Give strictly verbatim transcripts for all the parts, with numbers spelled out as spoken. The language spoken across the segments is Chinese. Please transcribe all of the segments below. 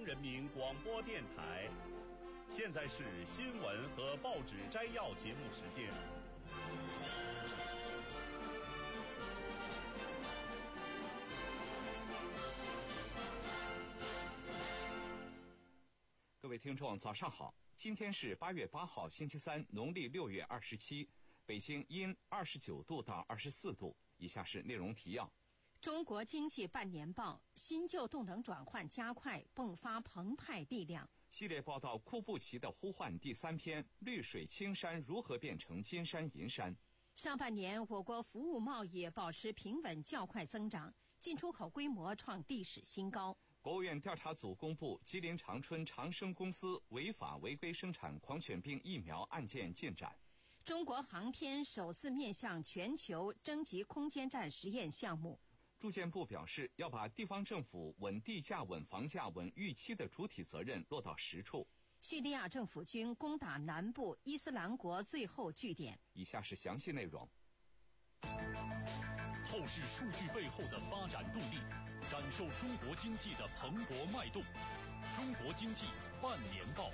人民广播电台。现在是新闻和报纸摘要节目时间。 各位听众早上好，今天是八月八号星期三，农历六月二十七，北京阴二十九度到二十四度。以下是内容提要。 中国经济半年报，新旧动能转换加快，迸发澎湃力量。 系列报道库布齐的呼唤第三篇，绿水青山如何变成金山银山。 上半年我国服务贸易保持平稳较快增长，进出口规模创历史新高。 国务院调查组公布吉林长春长生公司违法违规生产狂犬病疫苗案件进展。 中国航天首次面向全球征集空间站实验项目。 住建部表示，要把地方政府稳地价、稳房价、稳预期的主体责任落到实处。 叙利亚政府军攻打南部伊斯兰国最后据点。 以下是详细内容。 透视数据背后的发展动力，感受中国经济的蓬勃脉动。中国经济半年报。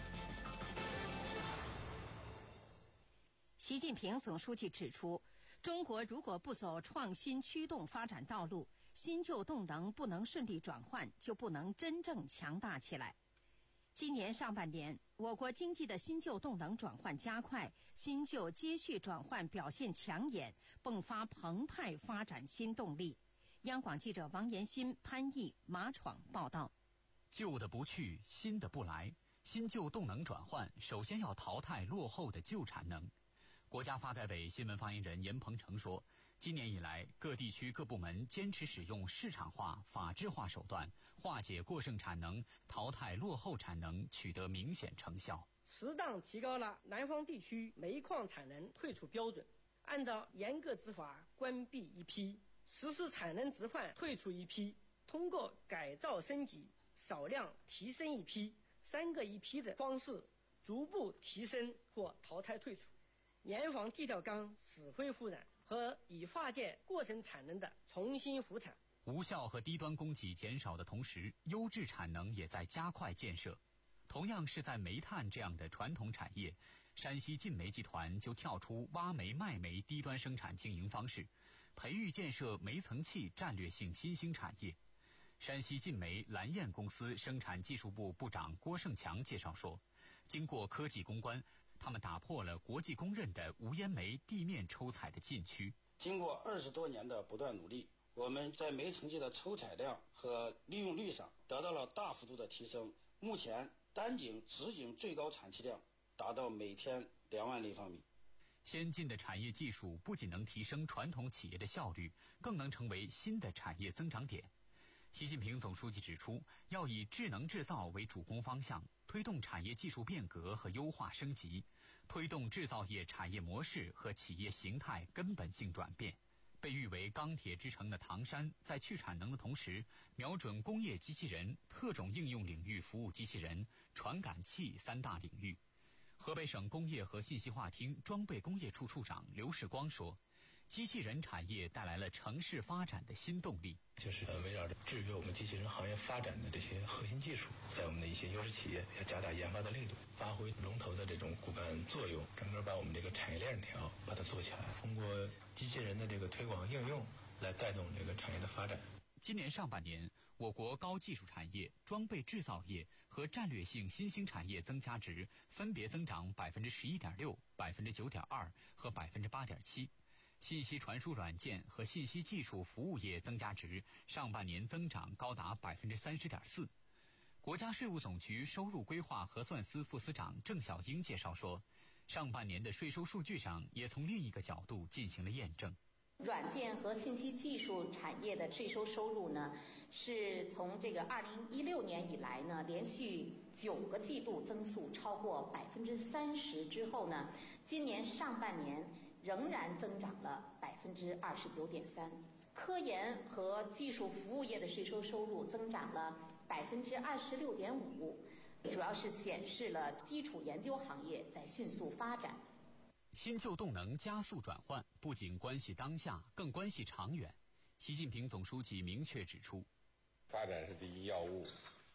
习近平总书记指出，中国如果不走创新驱动发展道路，新旧动能不能顺利转换，就不能真正强大起来。今年上半年，我国经济的新旧动能转换加快，新旧接续转换表现抢眼，迸发澎湃发展新动力。央广记者王延新、潘毅、马闯报道。 旧的不去，新的不来，新旧动能转换首先要淘汰落后的旧产能。国家发改委新闻发言人严鹏程说，今年以来，各地区各部门坚持使用市场化、法治化手段，化解过剩产能，淘汰落后产能，取得明显成效。 适当提高了南方地区煤矿产能退出标准，按照严格执法关闭一批，实施产能置换退出一批，通过改造升级少量提升一批，三个一批的方式逐步提升或淘汰退出，严防地条钢死灰复燃和已化解过剩产能的重新复产。 无效和低端供给减少的同时，优质产能也在加快建设。同样是在煤炭这样的传统产业，山西晋煤集团就跳出挖煤卖煤低端生产经营方式，培育建设煤层气战略性新兴产业。山西晋煤蓝焰公司生产技术部部长郭胜强介绍说，经过科技攻关，他们打破了国际公认的无烟煤地面抽采的禁区。 经过二十多年的不断努力，我们在煤层气的抽采量和利用率上得到了大幅度的提升。目前单井、直井最高产气量达到每天两万立方米。 先进的产业技术不仅能提升传统企业的效率，更能成为新的产业增长点。习近平总书记指出，要以智能制造为主攻方向，推动产业技术变革和优化升级，推动制造业产业模式和企业形态根本性转变。被誉为钢铁之城的唐山，在去产能的同时，瞄准工业机器人、特种应用领域服务机器人、传感器三大领域。河北省工业和信息化厅装备工业处处长刘世光说，机器人产业带来了城市发展的新动力， 就是围绕着制约我们机器人行业发展的这些核心技术，在我们的一些优势企业要加大研发的力度，发挥龙头的这种骨干作用，整个把我们这个产业链条把它做起来，通过机器人的这个推广应用来带动这个产业的发展。 今年上半年，我国高技术产业、装备制造业和战略性新兴产业增加值分别增长百分之十一点六、百分之九点二和百分之八点七。信息传输软件和信息技术服务业增加值上半年增长高达百分之三十点四。国家税务总局收入规划核算司副司长郑小英介绍说，上半年的税收数据上也从另一个角度进行了验证。 软件和信息技术产业的税收收入呢，是从这个二零一六年以来呢，连续九个季度增速超过百分之三十之后呢，今年上半年仍然增长了百分之二十九点三。科研和技术服务业的税收收入增长了百分之二十六点五，主要是显示了基础研究行业在迅速发展。 新旧动能加速转换，不仅关系当下，更关系长远。习近平总书记明确指出， 发展是第一要务，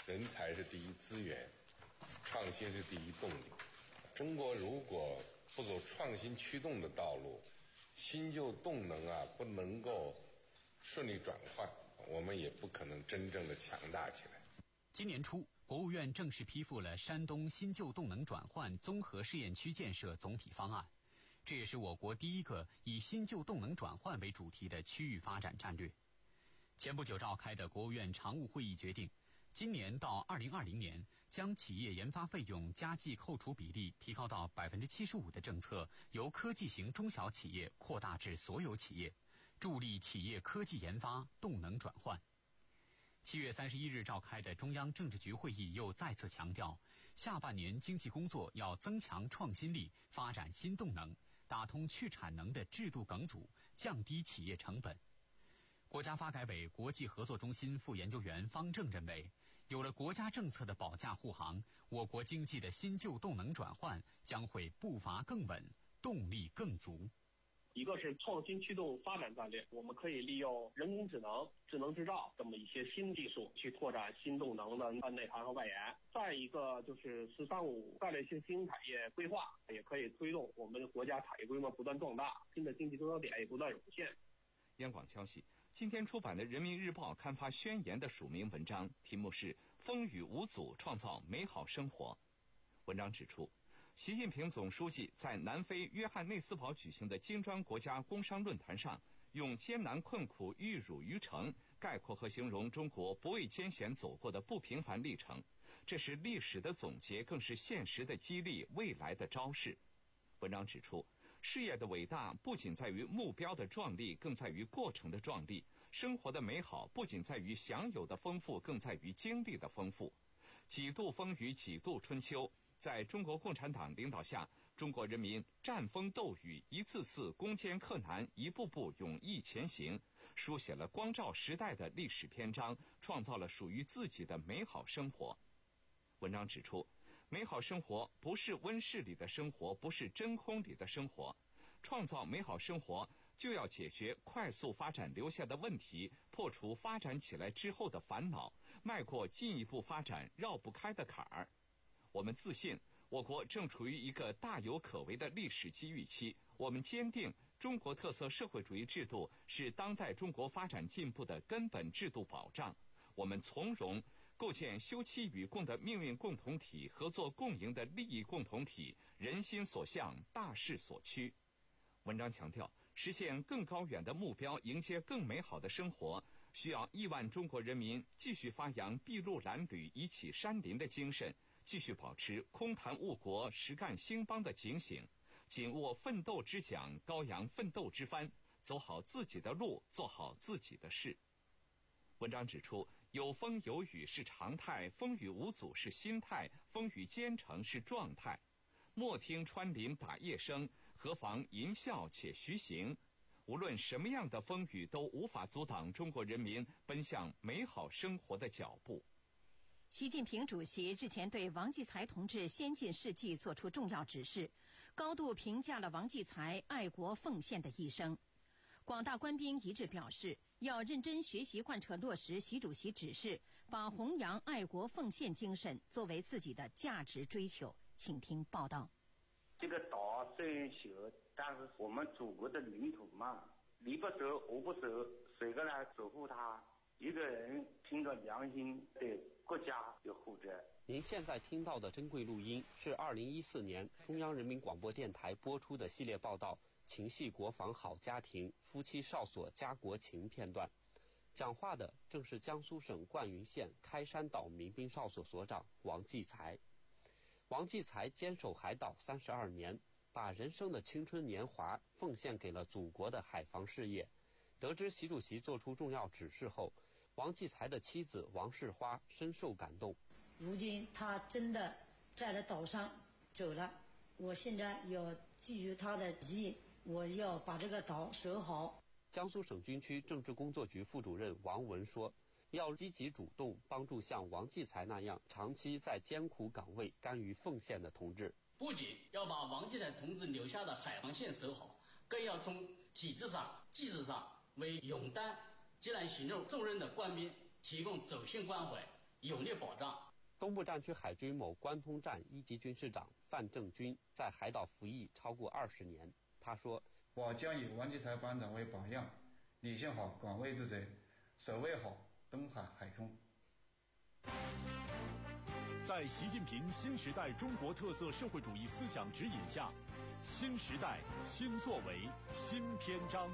人才是第一资源，创新是第一动力。中国如果不走创新驱动的道路，新旧动能啊不能够顺利转换，我们也不可能真正的强大起来。 今年初，国务院正式批复了山东新旧动能转换综合试验区建设总体方案，这也是我国第一个以新旧动能转换为主题的区域发展战略。前不久召开的国务院常务会议决定，今年到二零二零年将企业研发费用加计扣除比例提高到百分之七十五的政策，由科技型中小企业扩大至所有企业，助力企业科技研发动能转换。七月三十一日召开的中央政治局会议又再次强调，下半年经济工作要增强创新力，发展新动能，打通去产能的制度梗阻，降低企业成本。国家发改委国际合作中心副研究员方正认为，有了国家政策的保驾护航，我国经济的新旧动能转换将会步伐更稳，动力更足。 一个是创新驱动发展战略，我们可以利用人工智能、智能制造这么一些新技术去拓展新动能的内涵和外延。再一个就是“十三五”战略性新兴产业规划，也可以推动我们国家产业规模不断壮大，新的经济增长点也不断涌现。 央广消息，今天出版的《人民日报》刊发宣言的署名文章，题目是“风雨无阻创造美好生活”。文章指出，习近平总书记在南非约翰内斯堡举行的金砖国家工商论坛上，用艰难困苦、玉汝于成概括和形容中国不畏艰险走过的不平凡历程。这是历史的总结，更是现实的激励，未来的昭示。文章指出，事业的伟大不仅在于目标的壮丽，更在于过程的壮丽；生活的美好不仅在于享有的丰富，更在于经历的丰富。几度风雨，几度春秋，在中国共产党领导下，中国人民战风斗雨，一次次攻坚克难，一步步勇毅前行，书写了光照时代的历史篇章，创造了属于自己的美好生活。文章指出，美好生活不是温室里的生活，不是真空里的生活。创造美好生活，就要解决快速发展留下的问题，破除发展起来之后的烦恼，迈过进一步发展绕不开的坎儿。我们自信，我国正处于一个大有可为的历史机遇期。我们坚定，中国特色社会主义制度是当代中国发展进步的根本制度保障。我们从容构建休戚与共的命运共同体，合作共赢的利益共同体，人心所向，大势所趋。文章强调，实现更高远的目标，迎接更美好的生活，需要亿万中国人民继续发扬筚路蓝缕、移起山林的精神，继续保持空谈误国、实干兴邦的警醒，紧握奋斗之桨，高扬奋斗之帆，走好自己的路，做好自己的事。文章指出，有风有雨是常态，风雨无阻是心态，风雨兼程是状态。莫听穿林打叶声，何妨吟啸且徐行。无论什么样的风雨，都无法阻挡中国人民奔向美好生活的脚步。 习近平主席日前对王继才同志先进事迹作出重要指示，高度评价了王继才爱国奉献的一生。广大官兵一致表示，要认真学习贯彻落实习主席指示，把弘扬爱国奉献精神作为自己的价值追求。请听报道。 这个岛虽然小，但是我们祖国的领土嘛，你不守我不守，谁个来守护它？一个人凭着良心对国家有负责。 您现在听到的珍贵录音是二零一四年中央人民广播电台播出的系列报道《情系国防好家庭，夫妻少所家国情》片段。讲话的正是江苏省灌云县开山岛民兵少所所长王继才。王继才坚守海岛三十二年，把人生的青春年华奉献给了祖国的海防事业。得知习主席作出重要指示后，王继才的妻子王世花深受感动。 如今他真的在了岛上走了，我现在要继续他的意，我要把这个岛守好。 江苏省军区政治工作局副主任王文说，要积极主动帮助像王继才那样长期在艰苦岗位甘于奉献的同志， 不仅要把王继才同志留下的海防线守好，更要从体制上、技术上为勇担艰难行政重任的官兵提供走心关怀， 勇烈保障。 东部战区海军某关通站一级军师长范正军在海岛服役超过二十年。他说：“ 我将以王继才班长为榜样，履行好岗位职责，守卫好东海海空。” 在习近平新时代中国特色社会主义思想指引下，新时代新作为新篇章。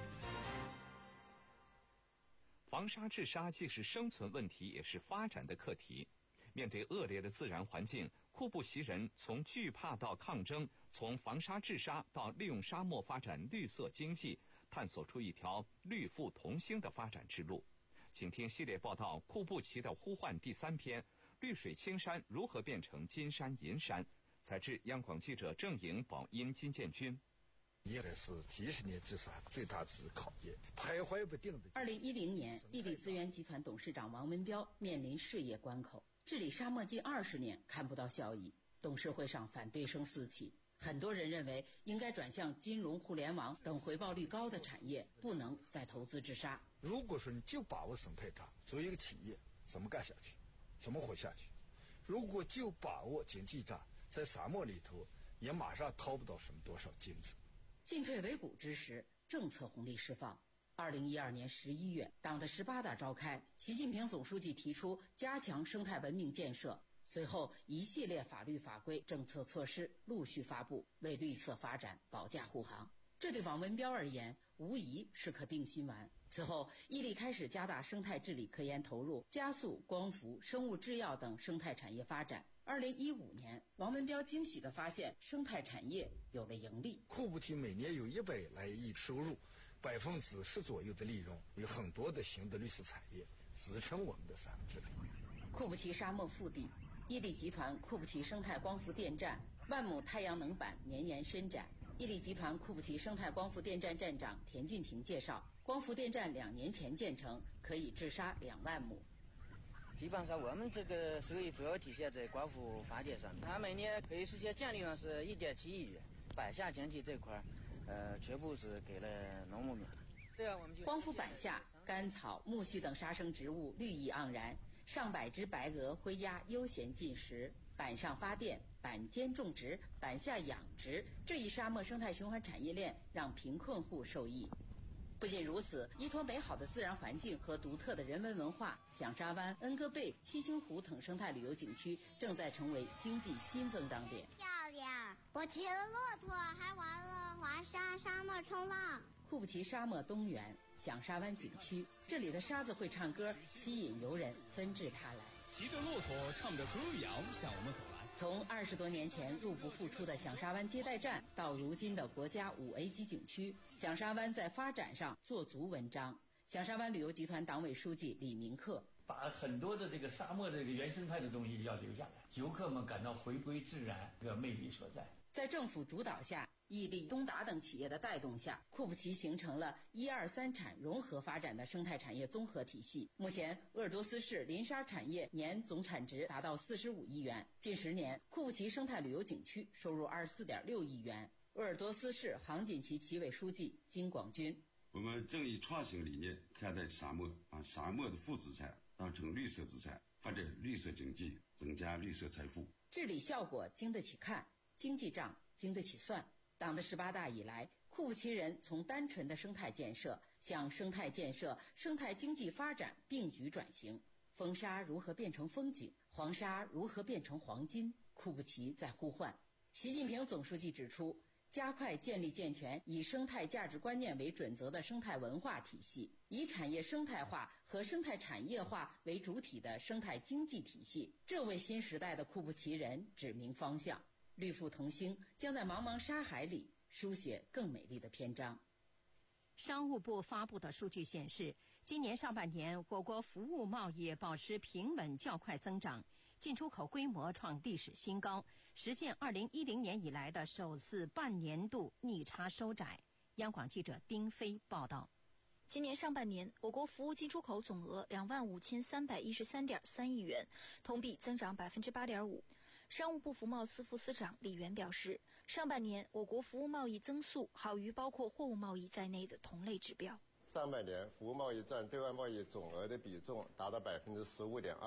防沙治沙既是生存问题，也是发展的课题。面对恶劣的自然环境，库布齐人从惧怕到抗争，从防沙治沙到利用沙漠发展绿色经济，探索出一条绿富同兴的发展之路。请听系列报道《库布齐的呼唤》第三篇：绿水青山如何变成金山银山？采自央广记者郑颖、宝音、金建军。 也是几十年之上最大之考验，徘徊不定的。 二零一零年，伊利资源集团董事长王文彪面临事业关口，治理沙漠近二十年看不到效益，董事会上反对声四起。很多人认为应该转向金融、互联网等回报率高的产业，不能再投资治沙。 如果说你就把握生态账，作为一个企业怎么干下去，怎么活下去？如果就把握经济账，在沙漠里头也马上掏不到什么多少金子。 进退维谷之时，政策红利释放。二零一二年十一月，党的十八大召开，习近平总书记提出加强生态文明建设。随后，一系列法律法规、政策措施陆续发布，为绿色发展保驾护航。这对王文彪而言，无疑是颗定心丸。此后，伊利开始加大生态治理科研投入，加速光伏、生物制药等生态产业发展。二零一五年，王文彪惊喜地发现，生态产业有了盈利。 库布齐每年有一百来亿收入，百分之十左右的利润，有很多的新的绿色产业支撑我们的沙漠治理。 库布齐沙漠腹地，伊利集团库布齐生态光伏电站万亩太阳能板绵延伸展。伊利集团库布齐生态光伏电站站长田俊廷介绍，光伏电站两年前建成，可以治沙两万亩。 基本上我们这个收益主要体现在光伏发电上，它每年可以实现净利润是一点七亿元。板下经济这块，呃，全部是给了农牧民。这样我们就光伏板下，甘草、苜蓿等沙生植物绿意盎然，上百只白鹅、灰鸭悠闲进食。板上发电，板间种植，板下养殖，这一沙漠生态循环产业链让贫困户受益。不仅如此，依托美好的自然环境和独特的人文文化，响沙湾、恩戈贝、七星湖等生态旅游景区正在成为经济新增长点。 漂亮！我骑了骆驼，还玩了滑沙、沙漠冲浪。 库布齐沙漠东缘响沙湾景区，这里的沙子会唱歌，吸引游人纷至沓来。 骑着骆驼，唱着歌谣向我们走来。 从二十多年前入不敷出的响沙湾接待站，到如今的国家五 A 级景区，响沙湾在发展上做足文章。响沙湾旅游集团党委书记李明克把很多的这个沙漠的这个原生态的东西要留下来，游客们感到回归自然这个魅力所在。 在政府主导下，伊利、东达等企业的带动下，库布齐形成了一二三产融合发展的生态产业综合体系。目前，鄂尔多斯市林沙产业年总产值达到四十五亿元。近十年，库布齐生态旅游景区收入二十四点六亿元。鄂尔多斯市杭锦旗旗委书记金广军： 我们正以创新理念看待沙漠，把沙漠的负资产当成绿色资产，发展绿色经济，增加绿色财富。 治理效果经得起看，经济账经得起算。党的十八大以来，库布齐人从单纯的生态建设向生态建设、生态经济发展并举转型。风沙如何变成风景？黄沙如何变成黄金？库布齐在呼唤。习近平总书记指出，加快建立健全以生态价值观念为准则的生态文化体系，以产业生态化和生态产业化为主体的生态经济体系，这为新时代的库布齐人指明方向。绿富同兴将在茫茫沙海里书写更美丽的篇章。 商务部发布的数据显示，今年上半年我国服务贸易保持平稳较快增长，进出口规模创历史新高，实现二零一零年以来的首次半年度逆差收窄。央广记者丁飞报道。 今年上半年，我国服务进出口总额两万五千三百一十三点三亿元，同比增长百分之八点五。商务部服贸司副司长李源表示，上半年我国服务贸易增速好于包括货物贸易在内的同类指标。 上半年服务贸易占对外贸易总额的比重达到百分之十五点二，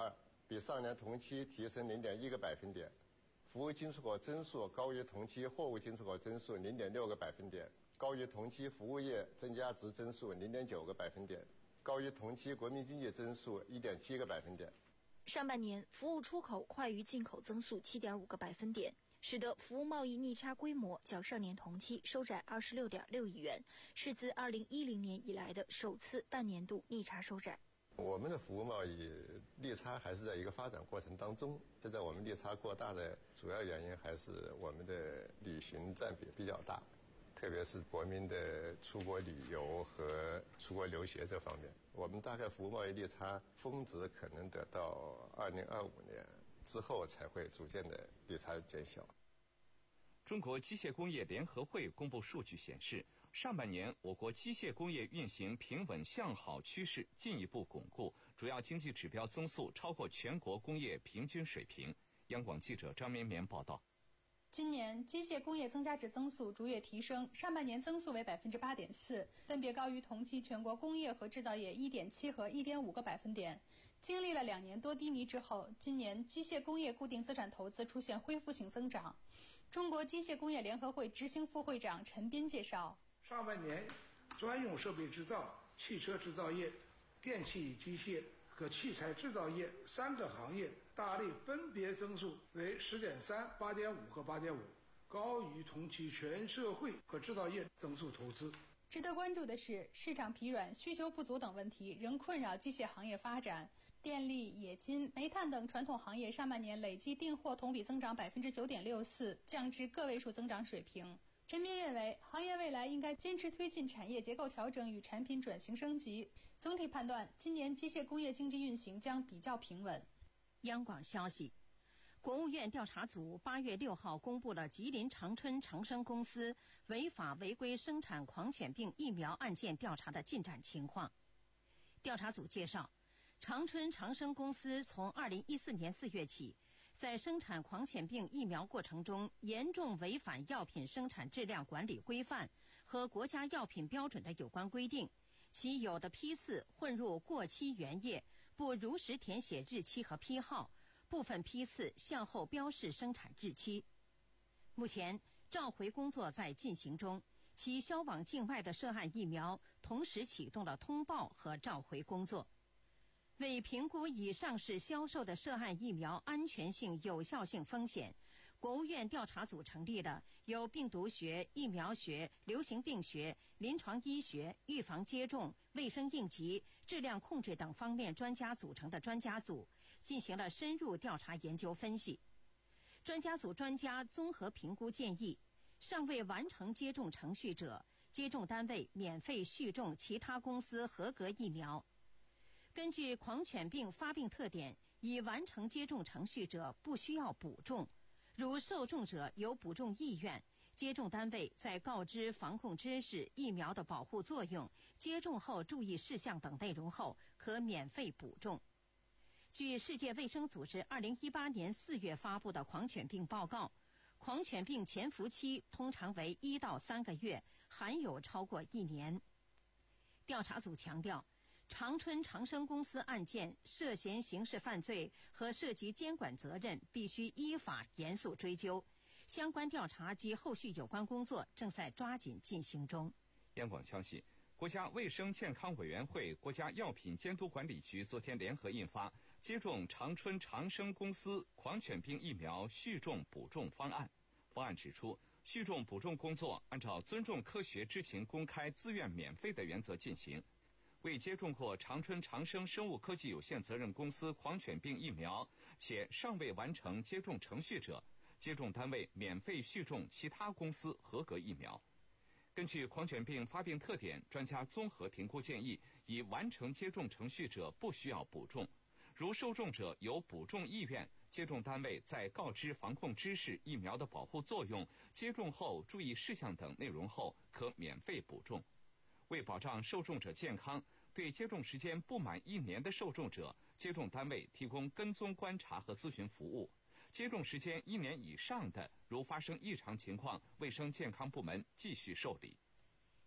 比上年同期提升零点一个百分点，服务进出口增速高于同期货物进出口增速零点六个百分点，高于同期服务业增加值增速零点九个百分点，高于同期国民经济增速一点七个百分点。 上半年服务出口快于进口增速七点五个百分点，使得服务贸易逆差规模较上年同期收窄二十六点六亿元，是自二零一零年以来的首次半年度逆差收窄。 我们的服务贸易逆差还是在一个发展过程当中，现在我们逆差过大的主要原因还是我们的旅行占比比较大，特别是国民的出国旅游和出国留学这方面，我们大概服务贸易逆差峰值可能得到二零二五年之后才会逐渐的逆差减小。 中国机械工业联合会公布数据显示，上半年我国机械工业运行平稳向好趋势进一步巩固，主要经济指标增速超过全国工业平均水平。央广记者张绵绵报道。 今年机械工业增加值增速逐月提升，上半年增速为百分之八点四，分别高于同期全国工业和制造业一点七和一点五个百分点。经历了两年多低迷之后，今年机械工业固定资产投资出现恢复性增长。中国机械工业联合会执行副会长陈斌介绍， 上半年专用设备制造、汽车制造业、电气与机械和器材制造业三个行业大类分别增速为十点三、八点五和八点五，高于同期全社会和制造业增速投资。 值得关注的是，市场疲软、需求不足等问题仍困扰机械行业发展。电力、冶金、煤炭等传统行业上半年累计订货同比增长百分之九点六四，降至个位数增长水平。陈斌认为，行业未来应该坚持推进产业结构调整与产品转型升级。总体判断，今年机械工业经济运行将比较平稳。 央广消息，国务院调查组八月六号公布了吉林长春长生公司违法违规生产狂犬病疫苗案件调查的进展情况。调查组介绍，长春长生公司从二零一四年四月起，在生产狂犬病疫苗过程中严重违反药品生产质量管理规范和国家药品标准的有关规定，其有的批次混入过期原液，不如实填写日期和批号，部分批次向后标示生产日期。目前召回工作在进行中，其销往境外的涉案疫苗同时启动了通报和召回工作。为评估已上市销售的涉案疫苗安全性、有效性风险，国务院调查组成立了由病毒学、疫苗学、流行病学、临床医学、预防接种、卫生应急、质量控制等方面专家组成的专家组，进行了深入调查研究分析。专家组专家综合评估建议，尚未完成接种程序者，接种单位免费续种其他公司合格疫苗。根据狂犬病发病特点，已完成接种程序者不需要补种，如受种者有补种意愿，接种单位在告知防控知识、疫苗的保护作用、接种后注意事项等内容后，可免费补种。据世界卫生组织二零一八年四月发布的狂犬病报告，狂犬病潜伏期通常为一到三个月，含有超过一年。调查组强调，长春长生公司案件涉嫌刑事犯罪和涉及监管责任必须依法严肃追究，相关调查及后续有关工作正在抓紧进行中。 央广消息，国家卫生健康委员会、国家药品监督管理局昨天联合印发接种长春长生公司狂犬病疫苗续种补种方案。方案指出，续种补种工作按照尊重科学、知情、公开、自愿、免费的原则进行。未接种过长春长生生物科技有限责任公司狂犬病疫苗且尚未完成接种程序者，接种单位免费续种其他公司合格疫苗。根据狂犬病发病特点，专家综合评估建议，已完成接种程序者不需要补种，如受种者有补种意愿，接种单位在告知防控知识、疫苗的保护作用、接种后注意事项等内容后，可免费补种。为保障受种者健康，对接种时间不满一年的受种者，接种单位提供跟踪观察和咨询服务；接种时间一年以上的，如发生异常情况，卫生健康部门继续受理。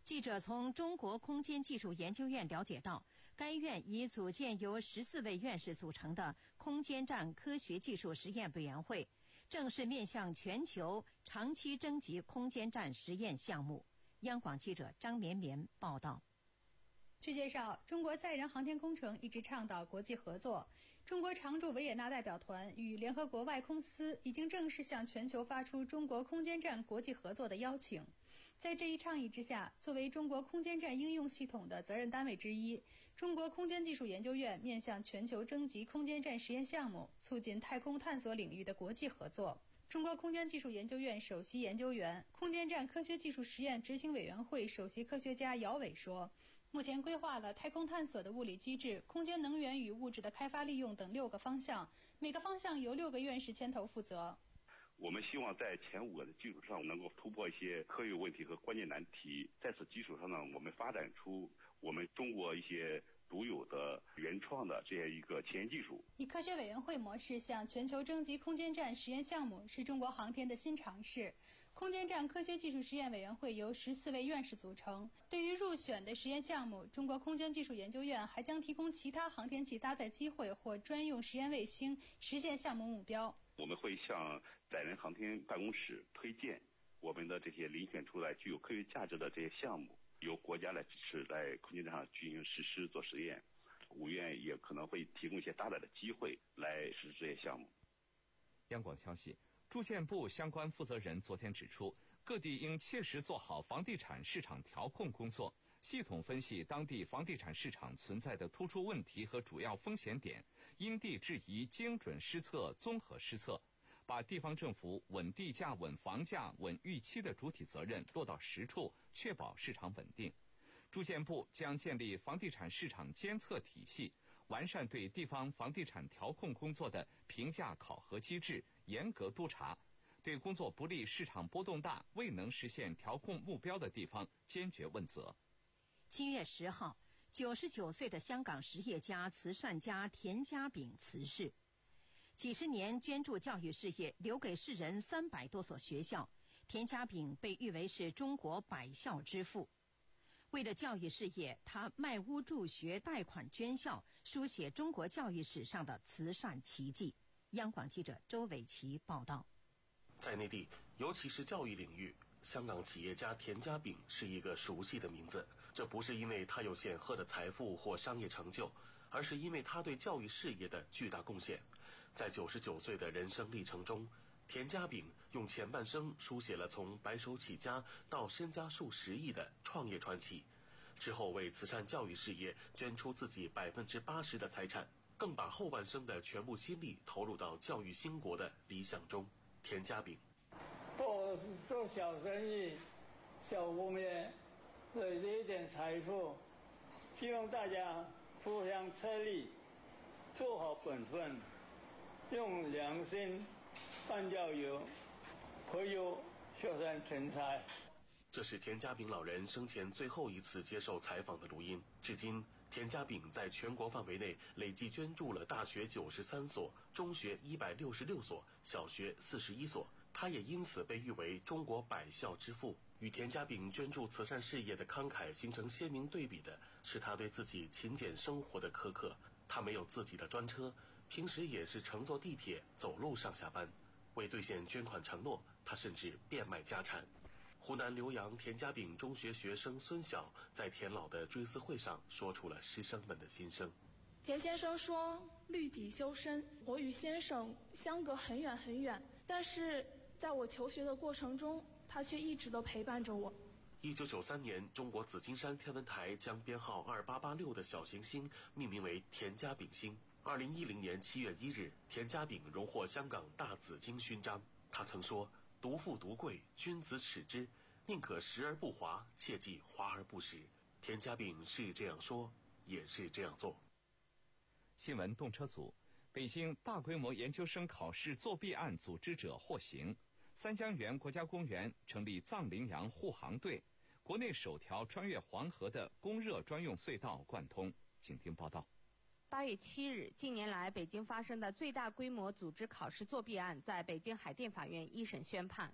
记者从中国空间技术研究院了解到，该院已组建由十四位院士组成的空间站科学技术实验委员会，正式面向全球长期征集空间站实验项目。央广记者张绵绵报道。 据介绍，中国载人航天工程一直倡导国际合作。中国常驻维也纳代表团与联合国外空司已经正式向全球发出中国空间站国际合作的邀请。在这一倡议之下，作为中国空间站应用系统的责任单位之一，中国空间技术研究院面向全球征集空间站实验项目，促进太空探索领域的国际合作。中国空间技术研究院首席研究员、空间站科学技术实验执行委员会首席科学家姚伟说，目前规划了太空探索的物理机制、空间能源与物质的开发利用等六个方向，每个方向由六个院士牵头负责。 我们希望在前五个的基础上能够突破一些科学问题和关键难题，在此基础上呢，我们发展出我们中国一些独有的原创的这样一个前沿技术。 以科学委员会模式向全球征集空间站实验项目是中国航天的新尝试。空间站科学技术实验委员会由十四位院士组成。对于入选的实验项目，中国空间技术研究院还将提供其他航天器搭载机会或专用实验卫星，实现项目目标。 我们会向载人航天办公室推荐我们的这些遴选出来具有科学价值的这些项目，由国家来支持，在空间站上进行实施做实验。五院也可能会提供一些大胆的机会来实施这些项目。 央广消息，住建部相关负责人昨天指出，各地应切实做好房地产市场调控工作，系统分析当地房地产市场存在的突出问题和主要风险点，因地制宜，精准施策，综合施策，把地方政府稳地价、稳房价、稳预期的主体责任落到实处，确保市场稳定。住建部将建立房地产市场监测体系，完善对地方房地产调控工作的评价考核机制，严格督查，对工作不利、市场波动大、未能实现调控目标的地方坚决问责。 七月十号，九十九岁的香港实业家、慈善家田家炳辞世。几十年捐助教育事业，留给世人三百多所学校，田家炳被誉为是中国百校之父。为了教育事业，他卖屋助学、贷款捐校，书写中国教育史上的慈善奇迹。央广记者周伟奇报道。 在内地，尤其是教育领域，香港企业家田家炳是一个熟悉的名字。这不是因为他有显赫的财富或商业成就，而是因为他对教育事业的巨大贡献。在九十九岁的人生历程中，田家炳用前半生书写了从白手起家到身家数十亿的创业传奇，之后为慈善教育事业捐出自己百分之八十的财产，更把后半生的全部心力投入到教育兴国的理想中。田家炳， 做做小生意、小工业，累积一点财富，希望大家互相车力，做好本分，用良心办教育，培育学生成才。 这是田家炳老人生前最后一次接受采访的录音。至今，田家炳在全国范围内累计捐助了大学九十三所、中学一百六十六所、小学四十一所。他也因此被誉为中国百校之父。与田家炳捐助慈善事业的慷慨形成鲜明对比的是他对自己勤俭生活的苛刻。他没有自己的专车，平时也是乘坐地铁、走路上下班。为兑现捐款承诺，他甚至变卖家产。湖南浏阳田家炳中学学生孙晓在田老的追思会上说出了师生们的心声。 田先生说：“律己修身。”我与先生相隔很远很远，但是在我求学的过程中，他却一直都陪伴着我。 一九九三年，中国紫金山天文台将编号二八八六的小行星命名为田家炳星。二零一零年七月一日，田家炳荣获香港大紫荆勋章。他曾说：“独富独贵，君子耻之，宁可时而不华，切忌华而不实。”田家炳是这样说，也是这样做。 新闻动车组，北京大规模研究生考试作弊案组织者获刑。三江源国家公园成立藏羚羊护航队，国内首条穿越黄河的供热专用隧道贯通。请听报道。 八月七日，近年来北京发生的最大规模组织考试作弊案在北京海淀法院一审宣判。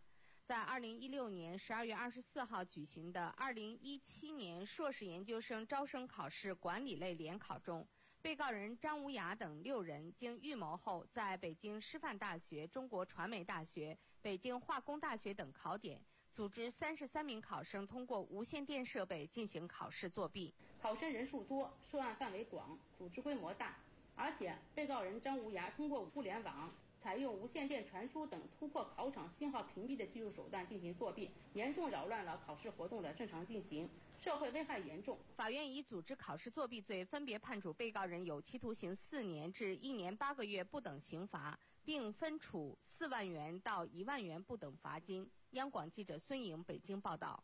在二零一六年十二月二十四号举行的二零一七年硕士研究生招生考试管理类联考中，被告人张无涯等六人经预谋后，在北京师范大学、中国传媒大学、北京化工大学等考点，组织三十三名考生通过无线电设备进行考试作弊。 考生人数多，涉案范围广，组织规模大，而且被告人张无涯通过互联网采用无线电传输等突破考场信号屏蔽的技术手段进行作弊，严重扰乱了考试活动的正常进行，社会危害严重。 法院以组织考试作弊罪分别判处被告人有期徒刑四年至一年八个月不等刑罚，并分处四万元到一万元不等罚金。央广记者孙颖北京报道。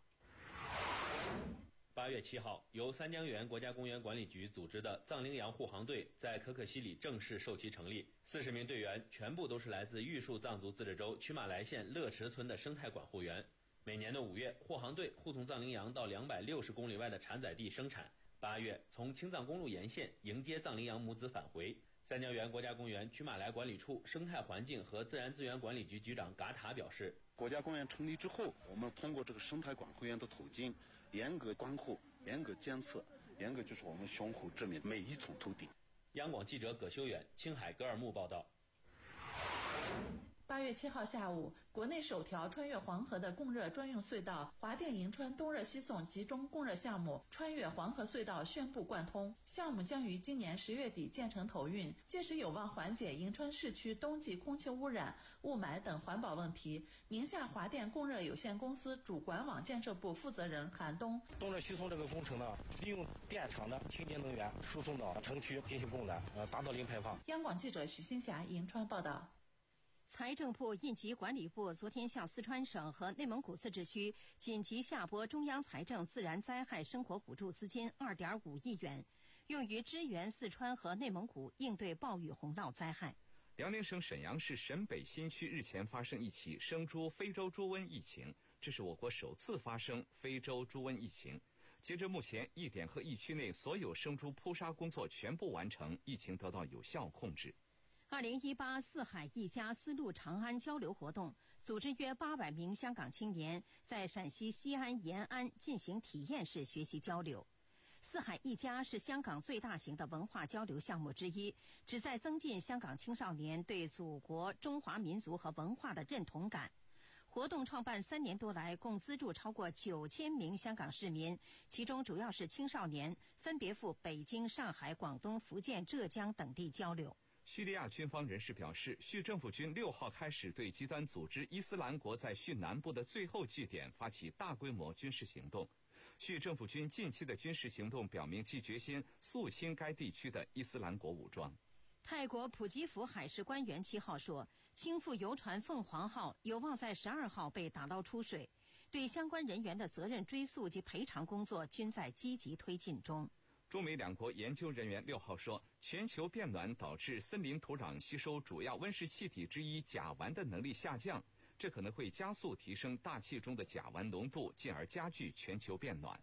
八月七号，由三江源国家公园管理局组织的藏羚羊护航队在可可西里正式授旗成立。四十名队员全部都是来自玉树藏族自治州曲马来县乐池村的生态管护员。每年的五月，护航队护送藏羚羊到两百六十公里外的产崽地生产。八月，从青藏公路沿线迎接藏羚羊母子返回。三江源国家公园曲马来管理处生态环境和自然资源管理局局长嘎塔表示， 国家公园成立之后，我们通过这个生态管护员的途径，严格关护、严格监测、严格就是我们胸口治理每一寸土地。 央广记者葛修远，青海格尔木报道。 八月七号下午，国内首条穿越黄河的供热专用隧道华电银川东热西送集中供热项目穿越黄河隧道宣布贯通，项目将于今年十月底建成投运，届时有望缓解银川市区冬季空气污染、雾霾等环保问题。宁夏华电供热有限公司主管网建设部负责人韩东： 东热西送这个工程呢，利用电厂的清洁能源输送到城区进行供暖，呃，达到零排放。 央广记者许新霞银川报道。 财政部应急管理部昨天向四川省和内蒙古自治区紧急下拨中央财政自然灾害生活补助资金 二点五亿元，用于支援四川和内蒙古应对暴雨洪涝灾害。 辽宁省沈阳市沈北新区日前发生一起生猪非洲猪瘟疫情，这是我国首次发生非洲猪瘟疫情。截至目前，一点和疫区内所有生猪扑杀工作全部完成，疫情得到有效控制。 二零一八四海一家丝路长安交流活动组织约八百名香港青年在陕西西安延安进行体验式学习交流。四海一家是香港最大型的文化交流项目之一，旨在增进香港青少年对祖国、中华民族和文化的认同感。活动创办三年多来，共资助超过九千名香港市民，其中主要是青少年，分别赴北京、上海、广东、福建、浙江等地交流。 叙利亚军方人士表示，叙政府军六号开始对极端组织伊斯兰国在叙南部的最后据点发起大规模军事行动。叙政府军近期的军事行动表明其决心肃清该地区的伊斯兰国武装。 泰国普吉府海事官员七号说，倾覆游船凤凰号有望在十二号被打捞出水，对相关人员的责任追诉及赔偿工作均在积极推进中。 中美两国研究人员六号说，全球变暖导致森林土壤吸收主要温室气体之一甲烷的能力下降，这可能会加速提升大气中的甲烷浓度，进而加剧全球变暖。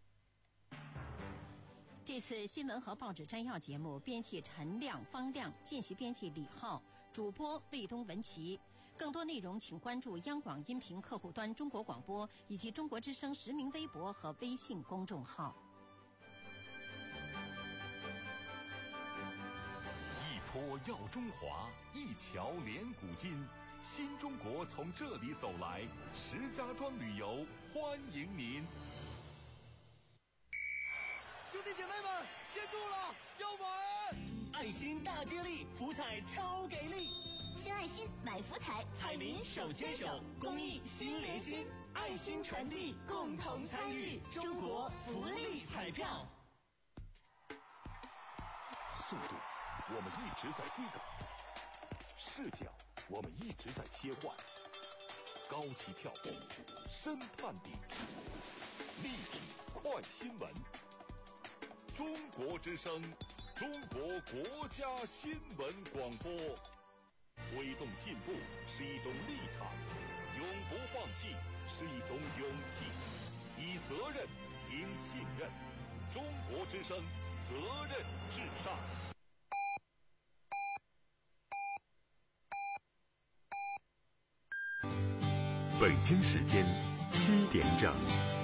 这次新闻和报纸摘要节目，编辑陈亮、方亮，见习编辑李浩，主播魏东、文琪。更多内容请关注央广音频客户端中国广播以及中国之声实名微博和微信公众号。 一坡耀中华，一桥连古今，新中国从这里走来，石家庄旅游欢迎您。 兄弟姐妹们，记住了，要玩！爱心大接力，福彩超给力！ 献爱心，买福彩， 彩民手牵手，公益心连心，爱心传递，共同参与中国福利彩票。 速度，我们一直在追赶；视角，我们一直在切换；高起跳步，深探底，立体快新闻。中国之声，中国国家新闻广播。推动进步是一种立场，永不放弃是一种勇气，以责任赢信任。中国之声，责任至上。 北京时间七点整。